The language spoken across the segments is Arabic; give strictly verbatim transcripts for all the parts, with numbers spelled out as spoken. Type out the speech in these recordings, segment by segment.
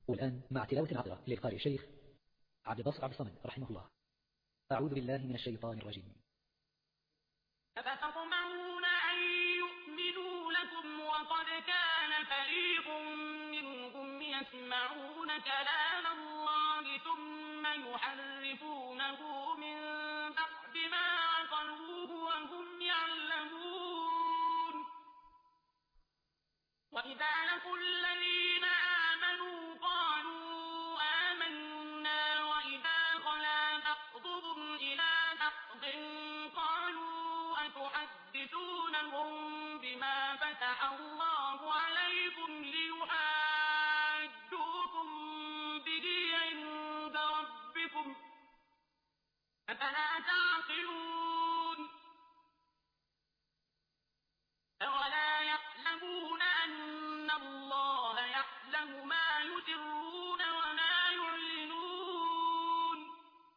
والآن مع تلاوة عطرة للقارئ الشيخ عبد الباسط عبد الصمد رحمه الله. أعوذ بالله من الشيطان الرجيم. أفتطمعون أن يؤمنوا لكم وقد كان فريق منهم يسمعون كلام الله ثم يحرفونه من بعد ما عقلوه وهم يعلمون. وإذا لقوا الذين آمنوا قالوا آمنا وإذا خلا بعضهم إلى بعض قالوا أتحدثونهم بما فتح الله عليكم ليحاجوكم به عند ربكم أفلا تعقلون. أولا يعلمون أن الله يعلم ما يسرون وما يعلنون.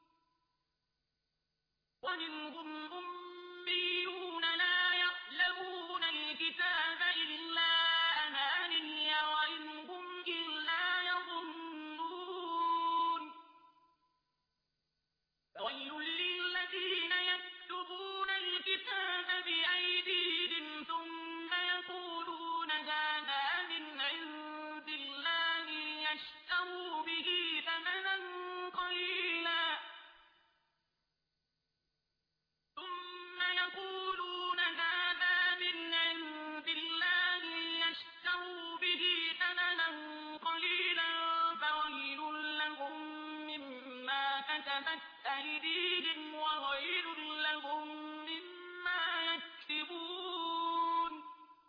ومنهم أميون لا يعلمون الكتاب إلا أماني وإن هم إلا يظنون. فويل للذين يكتبون الكتاب بأيديهم ثم يقولون هذا من عند الله ليشتروا به ثمنا قليلا ثم يقولون هذا من عند الله ليشتروا به ثمنا قليلا فويل لهم مما كتبت أيديهم وويل لهم مما يكسبون.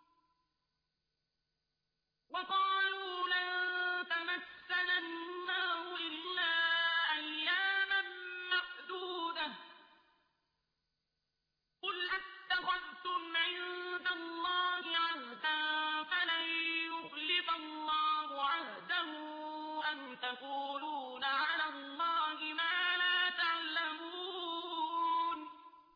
وقالوا لن تمسنا النار إلا أياما معدودة قل أتخذتم عند الله عهدا فلن يخلف الله عهده أم تقولون على الله ما لا تعلمون.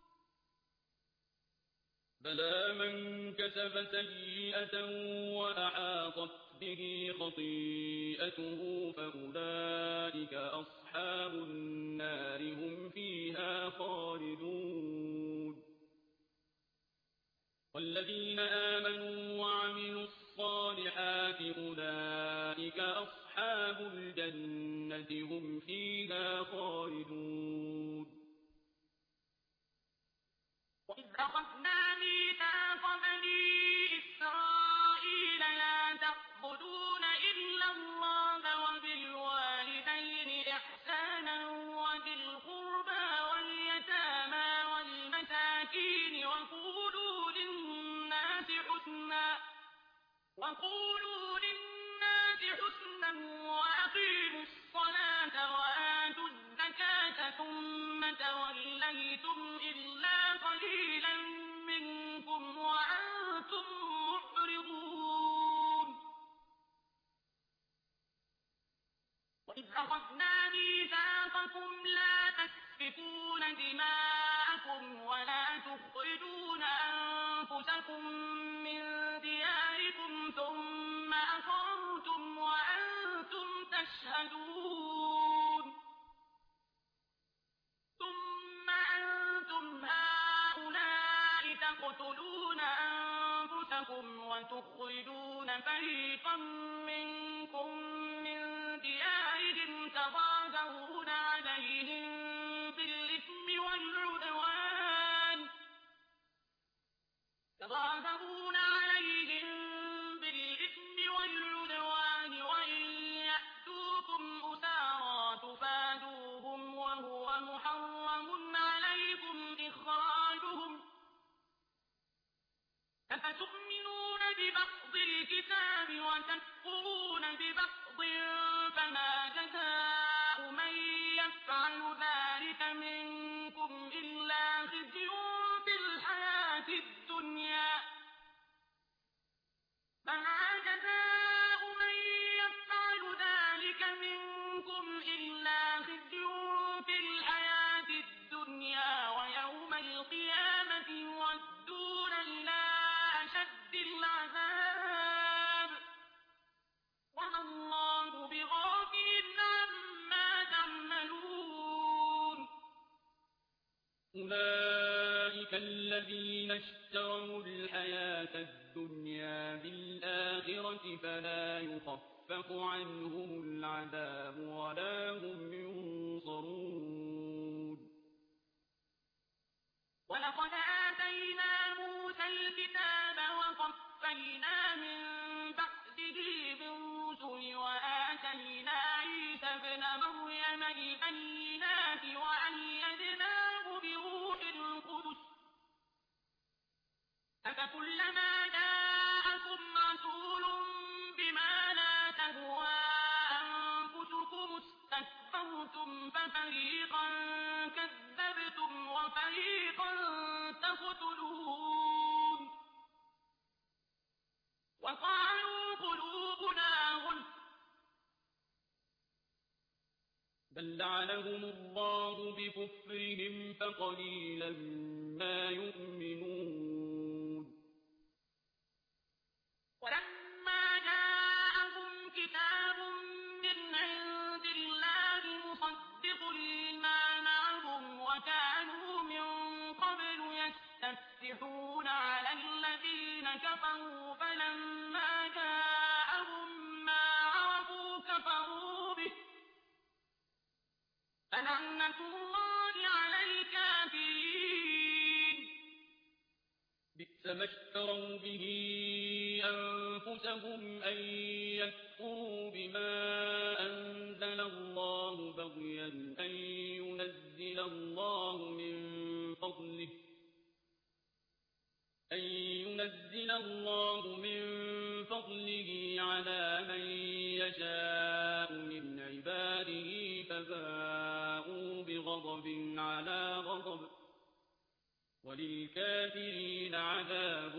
بلى من كسب سيئة وأحاطت به خطيئته فأولئك أصحاب النار هم فيها خالدون. والذين آمنوا وعملوا الصالحات أولئك أصحاب الجنة هم فيها خالدون. وإذ أخذنا ميثاق بني إسرائيل لا تعبدون إلا الله وبالوالدين إحسانا وذي القربى واليتامى والمساكين وقولوا للناس حسنا وقولوا للناس حسنا وأقيموا الصلاة وآتوا الزكاة ثم توليتم إلا قليلا منكم وأنتم معرضون. وإذ أخذنا ميثاقكم لا تسفكون دماءكم ولا تخرجون أنفسكم من دياركم ثم أقررتم وأنتم تشهدون. ثم أنتم هؤلاء تقتلون أنفسكم وتخرجون فريقا منكم من ديارهم تظاهرون عليهم بالإثم والعدوان تظاهرون عليهم بالإثم والعدوان وإن يأتوكم أسارى تفادوهم وهو محرم عليكم إخراجهم أفتؤمنون ببعض الكتاب وتكفرون أولئك الذين اشتروا الحياة الدنيا بالآخرة فلا يخفف عنهم العذاب ولا هم ينصرون ولقد آتينا موسى الكتاب وقفينا من بعده بالرسل وآتينا عيسى ابن مريم البينات وأيدناه بروح القدس أفكلما جاءكم رسول بما لا تهوى أنفسكم استكبرتم ففريقا كذبتم وفريقا تقتلون وقالوا قلوبنا غلف بل لعنهم الله بكفرهم فقليلا ما يؤمنون ولما جاءهم كتاب من عند الله مصدق لما معهم وكانوا من قبل يستفتحون على الذين كفروا فلما جاءهم ما عرفوا كفروا به فلعنة الله على الكافرين بئس ما اشتروا به أنفسهم أن يكفروا بما أنزل الله بغيا أن ينزل الله من فضله أن ينزل الله من فضله على من يشاء من عباده فباءوا بغضب على غضب وللكافرين عذاب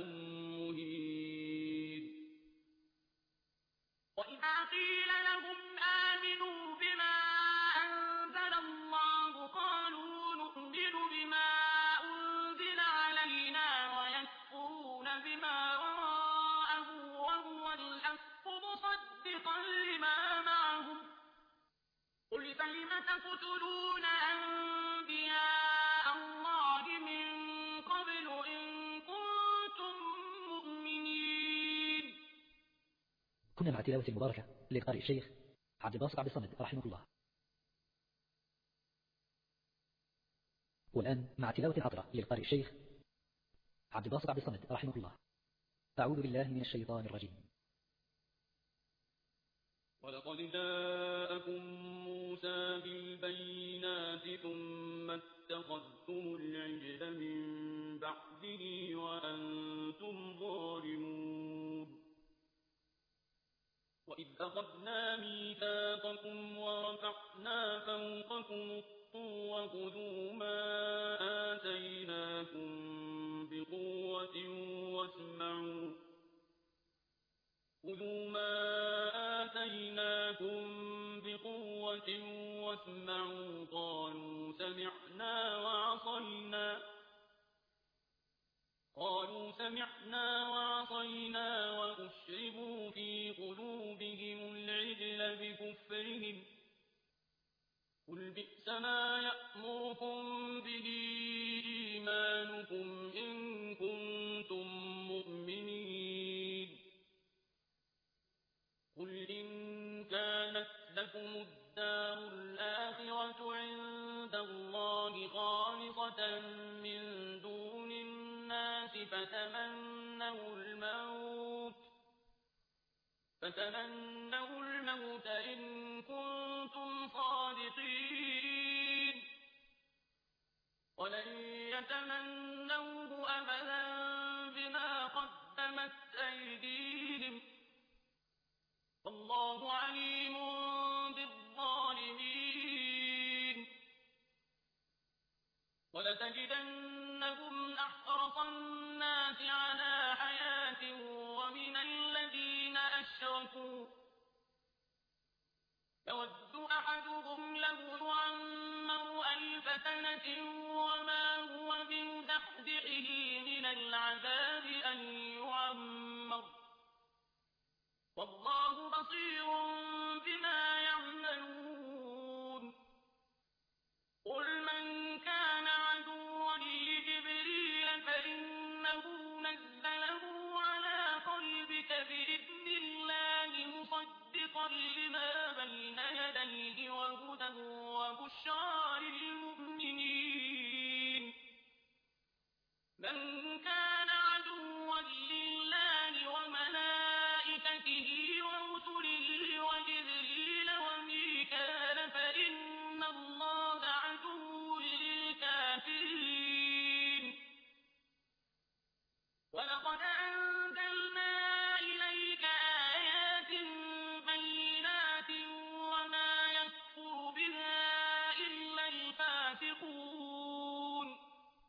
مهين وإذا قيل لهم آمنوا بما أنزل الله قالوا نؤمن بما أنزل علينا ويكفرون بما وراءه وهو الحق مصدقا لما معهم قل فلم تقتلون أنبياء الله من قبل إن كنتم مؤمنين. كنا مع تلاوة المباركة للقارئ الشيخ عبد الباسط عبد الصمد رحمه الله. والآن مع تلاوة عطرة للقارئ الشيخ عبد الباسط عبد الصمد رحمه الله. أعوذ بالله من الشيطان الرجيم. ولقد جاءكم موسى بالبينات ثم اتخذتم العجل من بعده وأنتم ظالمون وإذ أخذنا ميثاقكم ورفعنا فوقكم الطور خذوا ما آتيناكم بقوة واسمعوا خذوا ما آتيناكم بقوة واسمعوا قالوا سمعنا وعصينا قالوا سمعنا وعصينا وأشربوا في قلوبهم العجل بكفرهم قل بئس ما يأمركم به إيمانكم إن كنتم مؤمنين قل إن كانت لكم الدار الآخرة عند الله خالصة من دون الناس فتمنوا الموت فتمنوا الموت إن كنتم صادقين ولن يتمنوه أبدا بما قدمت أيديهم والله عليم بالظالمين ولتجدنهم أحرص الناس على حياة ومن الذين أشركوا يود أحدهم لو يعمر ألف سنة وما هو بمزحزحه من العذاب أن يعمر والله بصير بما يعملون قل من كان عدوا لما بين يديه وهدى وبشرى للمؤمنين من كان عدوا لله وملائكته ورسله وجبريل وميكال فإن الله عدو للكافرين ولقد أنزلنا إليك آيات بينات وما يكفر بها إلا الفاسقون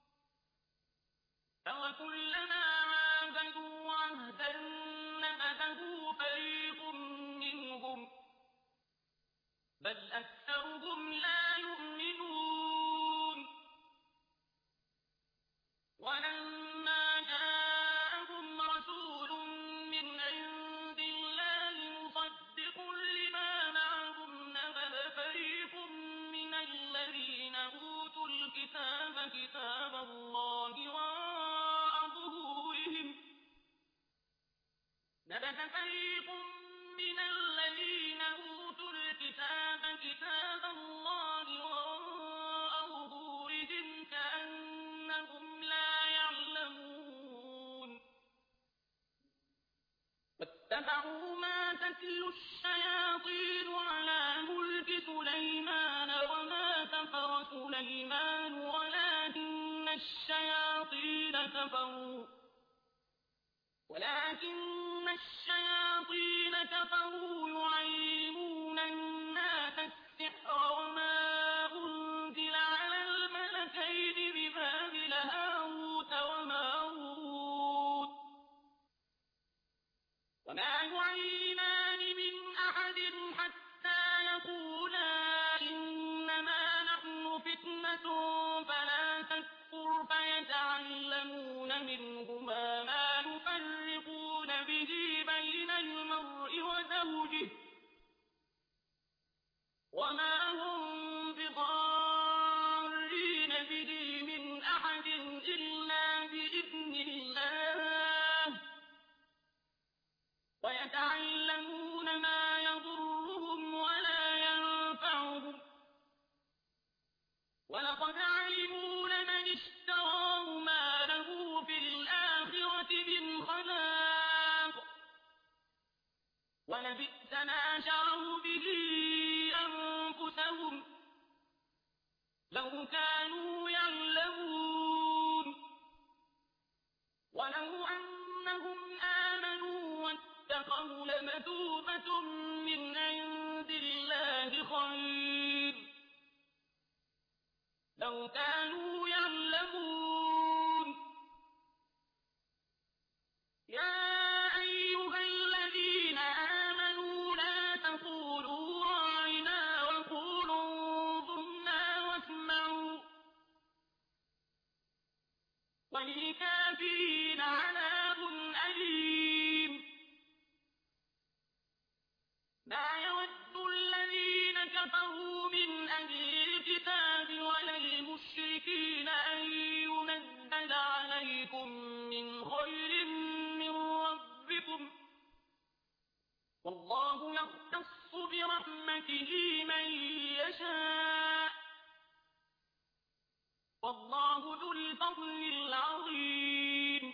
أَوَكُلَّمَا عَاهَدُوا عَهْدًا نَّبَذَهُ فَرِيقٌ مِّنْهُم بَلْ أَكْثَرُهُمْ لَا يُؤْمِنُونَ وَلَمَّا جَاءَهُمْ رَسُولٌ مِّنْ عِندِ اللَّهِ مُصَدِّقٌ لِّمَا مَعَهُمْ نَبَذَ فَرِيقٌ مِّنَ الَّذِينَ أُوتُوا الْكِتَابَ كِتَابَ اللَّهِ وَرَاءَ ظُهُورِهِمْ نَبَذَ فَرِيقٌ مِّنَ الَّذِينَ أُوتُوا الْكِتَابَ كِتَابَ اللَّهِ وَرَاءَ ظُهُورِهِمْ كَأَنَّهُمْ لَا يَعْلَمُونَ وَاتَّبَعُوا مَا تَتْلُو الشَّيَاطِينُ عَلَىٰ مُلْكِ سُلَيْمَانَ وَمَا كَفَرَ سُلَيْمَانُ وَلَٰكِنَّ الشَّيَاطِينَ كَفَرُوا وَلَٰكِنَّ الشَّيَاطِينَ كَفَرُوا يُعَلِّمُونَ النَّاسَ السِّحْرَ وَمَا أُنزِلَ عَلَى الْمَلَكَيْنِ بِبَابِلَ هَارُوتَ وَمَارُوتَ وَمَا يُعَلِّمَانِ مِنْ أَحَدٍ حَتَّىٰ يَقُولَا إِنَّمَا نَحْنُ فِتْنَةٌ فَلَا تَكْفُرْ فَيَتَعَلَّمُونَ مِنْهُمَا مَا يُفَرِّقُونَ بِهِ بَيْنَ الْمَرْءِ وَزَوْجِهِ وَمَا هُم بِضَارِّينَ بِهِ مِنْ أَحَدٍ إِلَّا بِإِذْنِ اللَّهِ وَيَتَعَلَّمُونَ مَا يَضُرُّهُمْ وَلَا يَنفَعُهُمْ وَلَقَدْ عَلِمُوا لَمَنِ اشْتَرَاهُ مَا لَهُ فِي الْآخِرَةِ مِنْ خَلَاقٍ وَلَبِئْسَ مَا شَرَوْا بِهِ أَنفُسَهُمْ لَوْ كَانُوا يَعْلَمُونَ وَلَوْ أَنَّهُمْ آمَنُوا وَاتَّقَوْا لَمَثُوبَةٌ مِّنْ عِندِ اللَّهِ خَيْرٌ لَوْ كَانُوا يَعْلَمُونَ يَا أَيُّهَا الَّذِينَ آمَنُوا لَا تَقُولُوا رَاعِنَا وَقُولُوا انظُرْنَا وَاسْمَعُوا وَلِلْكَافِرِينَ عَذَابٌ أَلِيمٌ مَا يَوَدُّ الَّذِينَ كَفَرُوا مِنْ أَهْلِ الْكِتَابِ وَلَا الْمُشْرِكِينَ أَن يُنَزَّلَ عَلَيْكُم مِّنْ خَيْرٍ مِّن رَّبِّكُمْ ۗ وَاللَّهُ يَخْتَصُّ بِرَحْمَتِهِ مَن يَشَاءُ ۗ وَاللَّهُ ذُو الْفَضْلِ الْعَظِيمِ.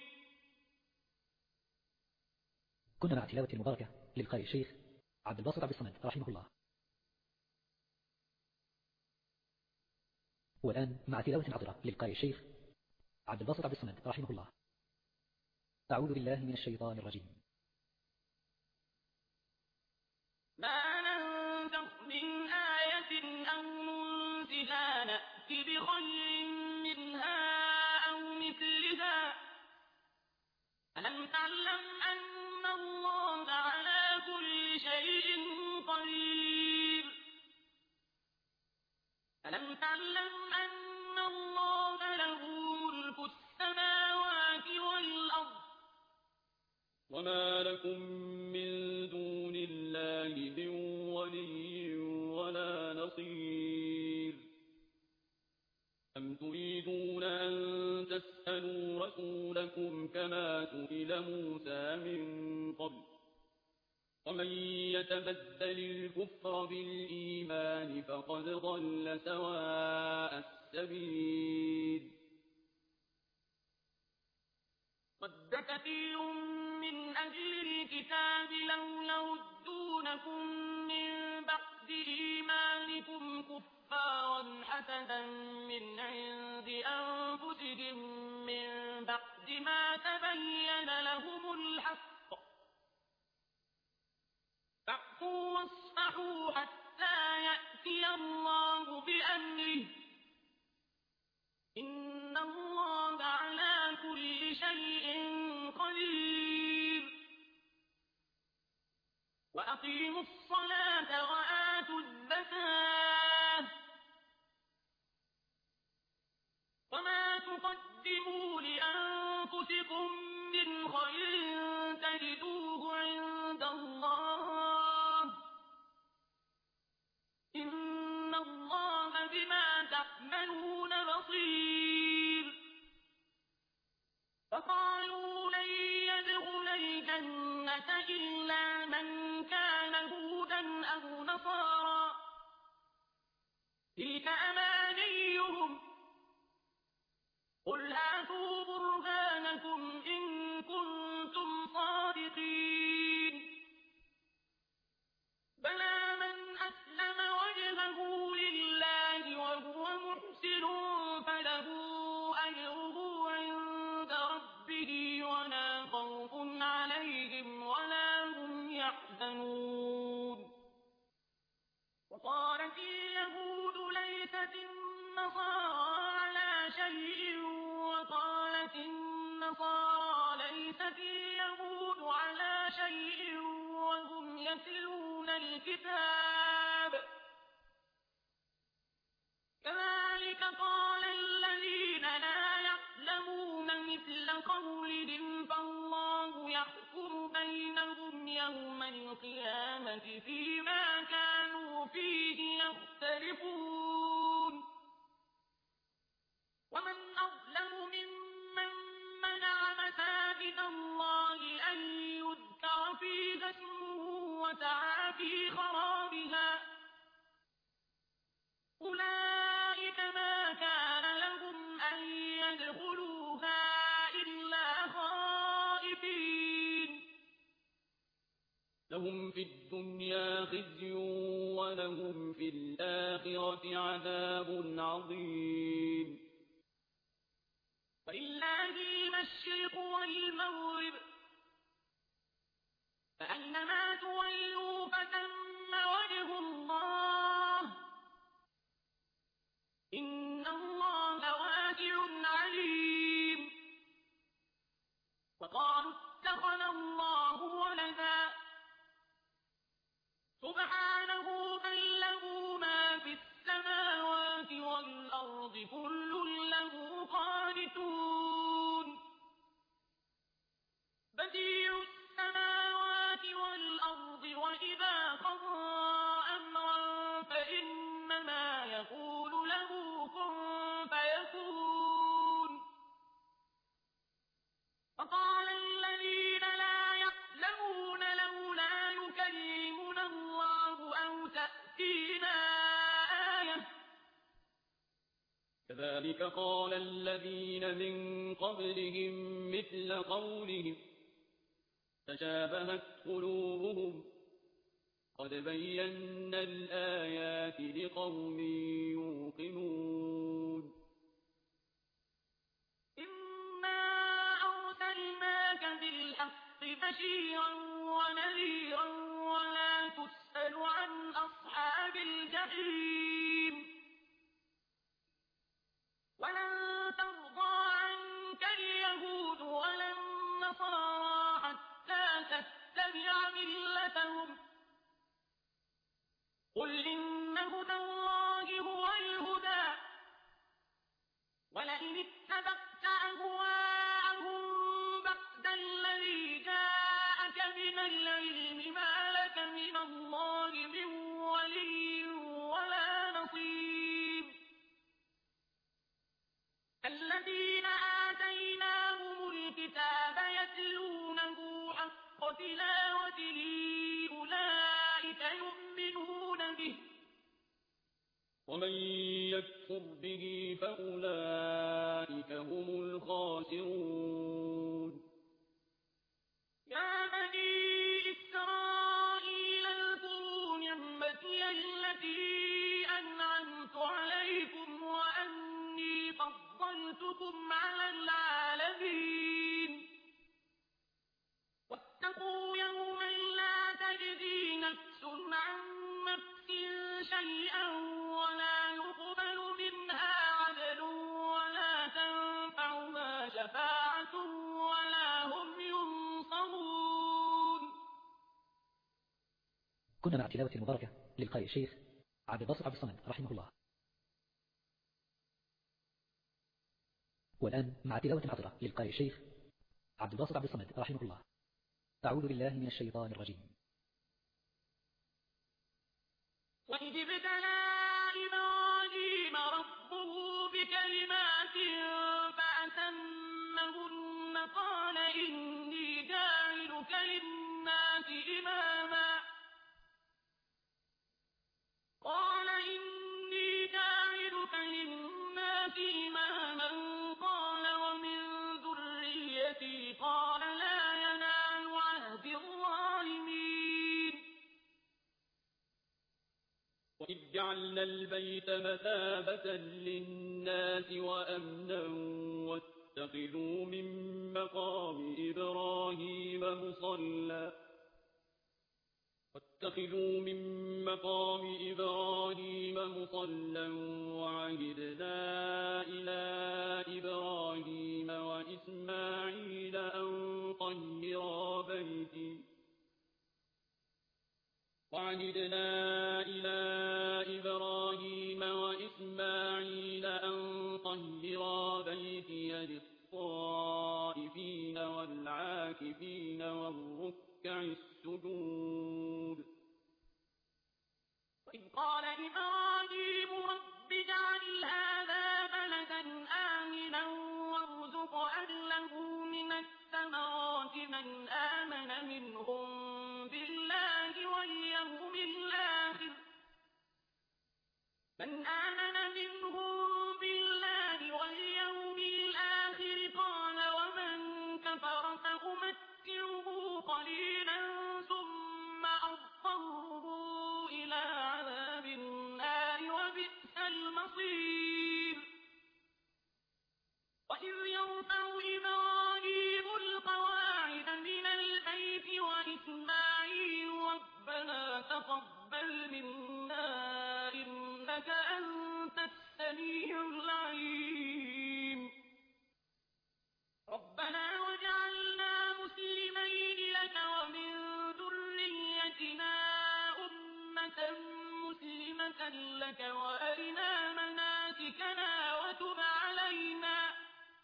كنا مع تلاوة المباركة للقارئ الشيخ عبد الباسط عبد الصمد رحمه الله. والآن مع تلاوة عطرة للقارئ الشيخ عبد الباسط عبد الصمد رحمه الله. أعوذ بالله من الشيطان الرجيم. ما ننسخ من آية أو ننسها نأت بخير منها أو مثلها ألم تعلم أن الله على كل شيء قدير ألم تعلم أن الله له ملك السماوات والأرض وما لكم من دون الله من ولي ولا نصير أم تريدون أن تسألوا رسولكم كما سئل موسى من قبل ومن يتبدل الكفر بالإيمان فقد ضل سواء السبيل ود كثير من أهل الكتاب لو يردونكم من بعد إيمانكم كفارا حسدا من عند أنفسهم من بعد ما تبين لهم الحق فاعفوا واصفحوا حتى يأتي الله بأمره إن الله على كل شيء قدير وأقيموا الصلاة وآتوا الزكاة وما تقدموا لأنفسكم من خير تجدوه عند الله إن الله بما تعملون بصير فقالوا لن يدخل الجنة إلا من كان هودا أو نصارى تلك أمانيهم قل هاتوا برهانكم إن كنتم صادقين بلى من أسلم وجهه لله وهو محسن فله أجره عند ربه ولا خوف عليهم ولا هم يحزنون وقالت اليهود ليست النصارى على شيء وقالت النصارى ليست اليهود على شيء وهم يتلون الكتاب كذلك قال الذين لا يعلمون مثل قولهم فالله يحكم بينهم يوم القيامة فيما كانوا فيه يختلفون ومن أظلم ممن منع مساجد الله أن يذكر فيها اسمه وسعى في خرابها أولئك ما كان لهم أن يدخلوها إلا خائفين لهم في الدنيا خزي ولهم في الآخرة عذاب عظيم ولله المشرق والمغرب فأينما تولوا فثم وجه الله إن الله واسع عليم وقالوا اتخذ الله ولدا سبحانه بل له ما في السماوات والأرض كل له قانتون بديع السماوات والأرض وإذا قضى أمرا فإنما يقول له كن فيكون فقال الذين لا يعلمون لولا يكلمنا الله أو تأتينا آية كذلك قال الذين من قبلهم مثل قولهم تشابهت قلوبهم قد بينا الآيات لقوم يوقنون إنا أرسلناك بالحق بشيرا ونذيرا ولا تسأل عن أصحاب الجحيم ولن ترضى عنك اليهود ولا النصارى حتى تتبع ملتهم قل إن هدى الله هو الهدى ولئن اتبعت أهواءهم بعد الذي جاءك من العلم ما لك من الله من ولي ولا نصير الذين آتيناهم الكتاب يتلونه حق تلاوته يكفرون به ومن يكفر به فأولئك هم الخاسرون يا بني إسرائيل اذكروا نعمتي التي أنعمت عليكم وأني فضلتكم على العالمين واتقوا يوما لا تجزي نفس عن نفس شيئا ولا يقبل منها عدل ولا تنفعها شفاعة ولا هم ينصرون. كنا مع تلاوة المباركة للقارئ الشيخ عبد الباسط عبد الصمد رحمه الله. والآن مع تلاوة عطرة للقارئ الشيخ عبد الباسط عبد الصمد رحمه الله. أعوذ بالله من الشيطان الرجيم. وإذ ابتلى إبراهيم ربه بكلمات فأتمهن قال إني جاعلك للناس إماما قال إني جاعلك للناس إماما قال ومن ذريتي قال لا ينال عهد الظالمين. وإذ جعلنا البيت مثابة للناس وأمنا واتخذوا من مقام إبراهيم مصلى واتخذوا من مقام إبراهيم مصلى وعهدنا إلى إبراهيم وإسماعيل أن طهرا بيتي وعهدنا إلى إبراهيم وإسماعيل أن طهرا بيتي للطائفين والعاكفين والركع السجود. وإذ قال إبراهيم رب اجعل هذا بلدا آمنا وارزق أهله من الثمرات من آمن منهم بالله واليوم الآخر من آمن منهم بالله واليوم الآخر قال ومن كفر فأمتعه قليلا ثم أضطره إلى عذاب النار وبئس المصير. وإذ يرفع إبراهيم القواعد من البيت وإسماعيل ربنا تقبل منا إنك أنت السميع العليم. ربنا وجعلنا مسلمين لك ومن ذريتنا أمة مسلمة لك وأرنا مناسكنا وتب علينا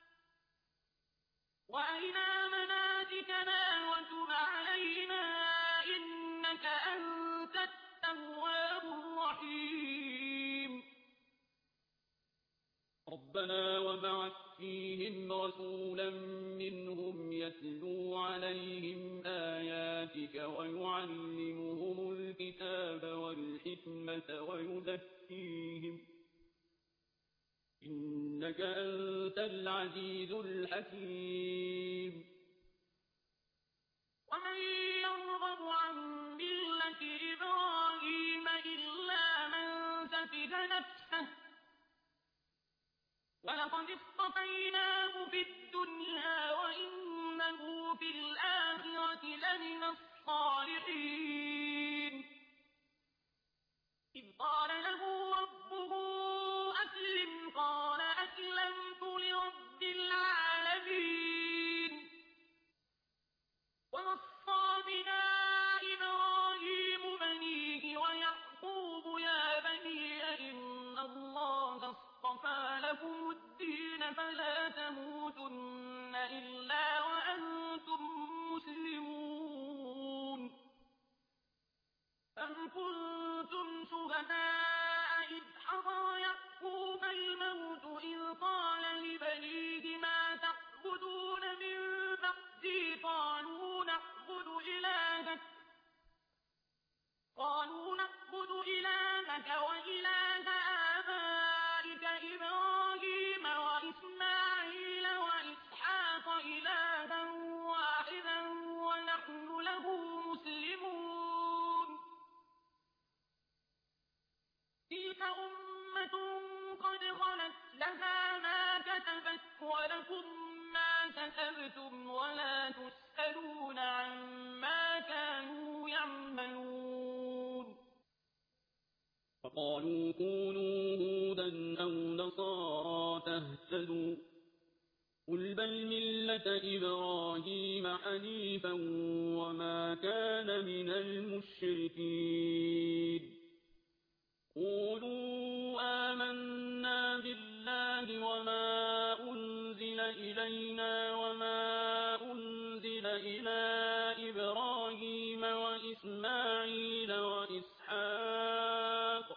وأرنا مناسكنا وتب علينا إنك أنت التواب الرحيم. ربنا وبعث فيهم رسولا منهم يتلو عليهم آياتك ويعلمهم الكتاب والحكمة ويزكيهم إنك أنت العزيز الحكيم. ومن يرغب عن ملة إبراهيم إلا من سفه نفسه ولقد اصطفيناه في الدنيا وإنه في الآخرة لمن الصالحين. إذ قال له ربه أسلم قال أسلمت لرب العالمين. ووصى بنا إبراهيم بنيه ويعقوب يا بني إن الله اصطفى لكم الدين فلا تموتن إلا وأنتم مسلمون. أم كنتم شهداء تلك أمة قد خلت لها ما كسبت ولكم ما كسبتم ولا تسألون عما كانوا يعملون فقالوا كونوا هودا أو نصارى تهتدوا قل بل ملة إبراهيم حنيفا وما كان من المشركين قولوا آمنا بالله وما أنزل إلينا وما أنزل إلى إبراهيم وإسماعيل وإسحاق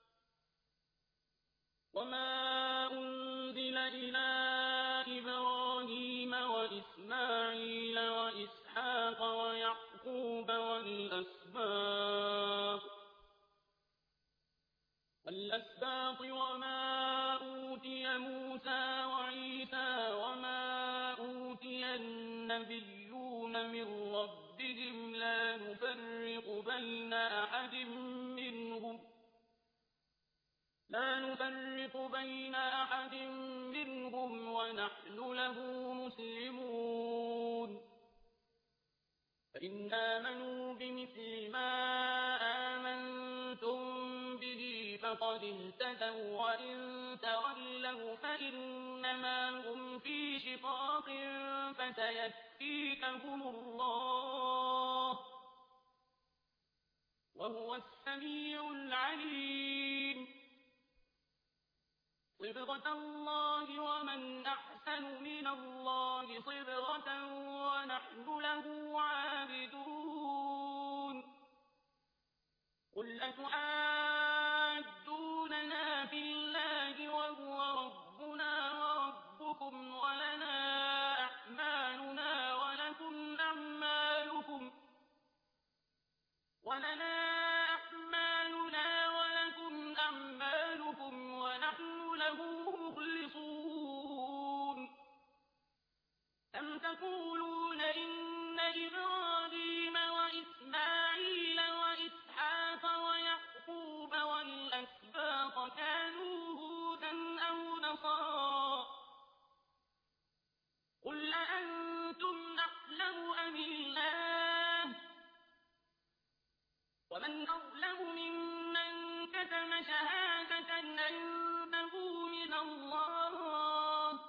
وما أنزل إلى إبراهيم وإسماعيل وإسحاق ويعقوب والأسباط والأسباط وما أوتي موسى وعيسى وما أوتي النبيون من ربهم لا نفرق بين أحد منهم لا نفرق بين أحد منهم ونحن له مسلمون فإن آمنوا بمثل ما آمنتم به فقد اهتدوا وإن تولوا فإنما هم في شقاق فسيكفيكهم الله وهو السميع العليم صبغة الله ومن أحسن من الله صبغة ونحن له عابدون قل أتحاجوننا في الله وهو ربنا وربكم ولنا أعمالنا ولكم أعمالكم ولنا أعمالنا ولكم أعمالكم ونحن له مخلصون أم تقولون إن إبراهيم وإسماعيل وإسحاق ويعقوب والأسباط كانوا هودا أو نصارى قل أأنتم أعلم أم الله ومن أظلم ممن كتم شهادة عنده من الله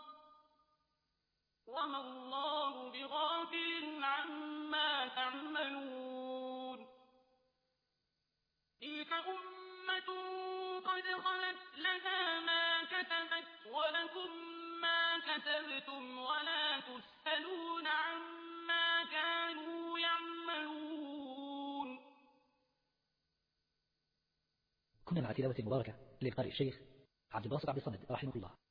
وما الله بغافل عما تعملون تلك أمة قد خلت لها ما كسبت ولكم ما كسبتم ولا تسألون عما كانوا يعملون. كنا مع تلاوة مباركة للقارئ الشيخ عبد الباسط عبد الصمد رحمه الله.